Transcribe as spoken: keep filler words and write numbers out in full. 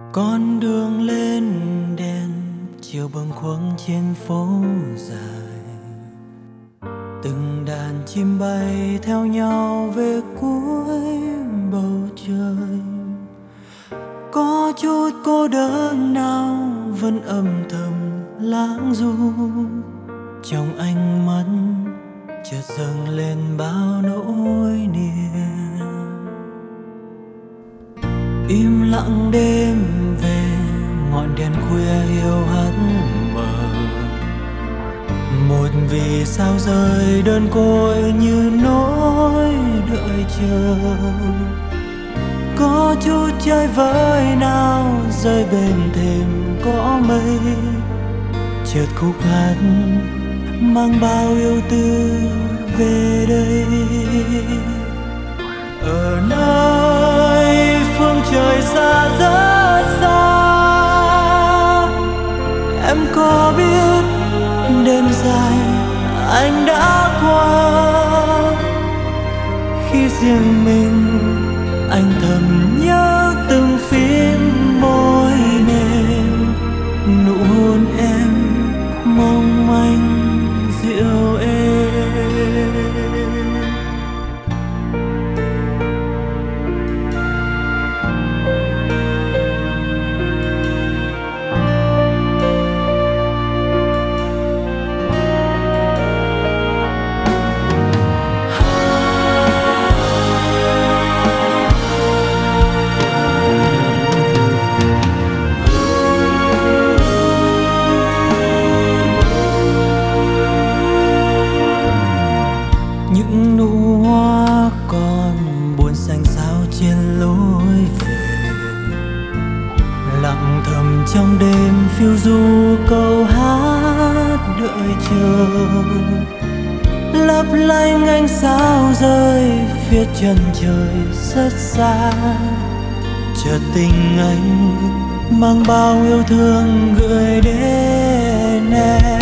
Con đường lên đèn chiều bâng khuâng trên phố dài, từng đàn chim bay theo nhau về cuối bầu trời. Có chút cô đơn nào vẫn âm thầm lãng du, trong ánh mắt chợt dâng lên bao nỗi niềm. Im lặng đêm về, ngọn đèn khuya hiu hắt mờ. Một vì sao rơi đơn côi như nỗi đợi chờ. Có chút chơi vơi nào rơi bên thềm cỏ mây, chợt khúc hát mang bao yêu tư về đây. Ở nơi phương trời xa rất xa, em có biết đêm dài anh đã qua. Khi riêng mình anh thầm nhớ từng phím môi mềm, nụ hôn em mong manh dịu êm. Những nụ hoa còn buồn xanh xao trên lối về, lặng thầm trong đêm phiêu du câu hát đợi chờ. Lấp lánh ánh sao rơi phía chân trời rất xa, chợt tình anh mang bao yêu thương gửi đến em.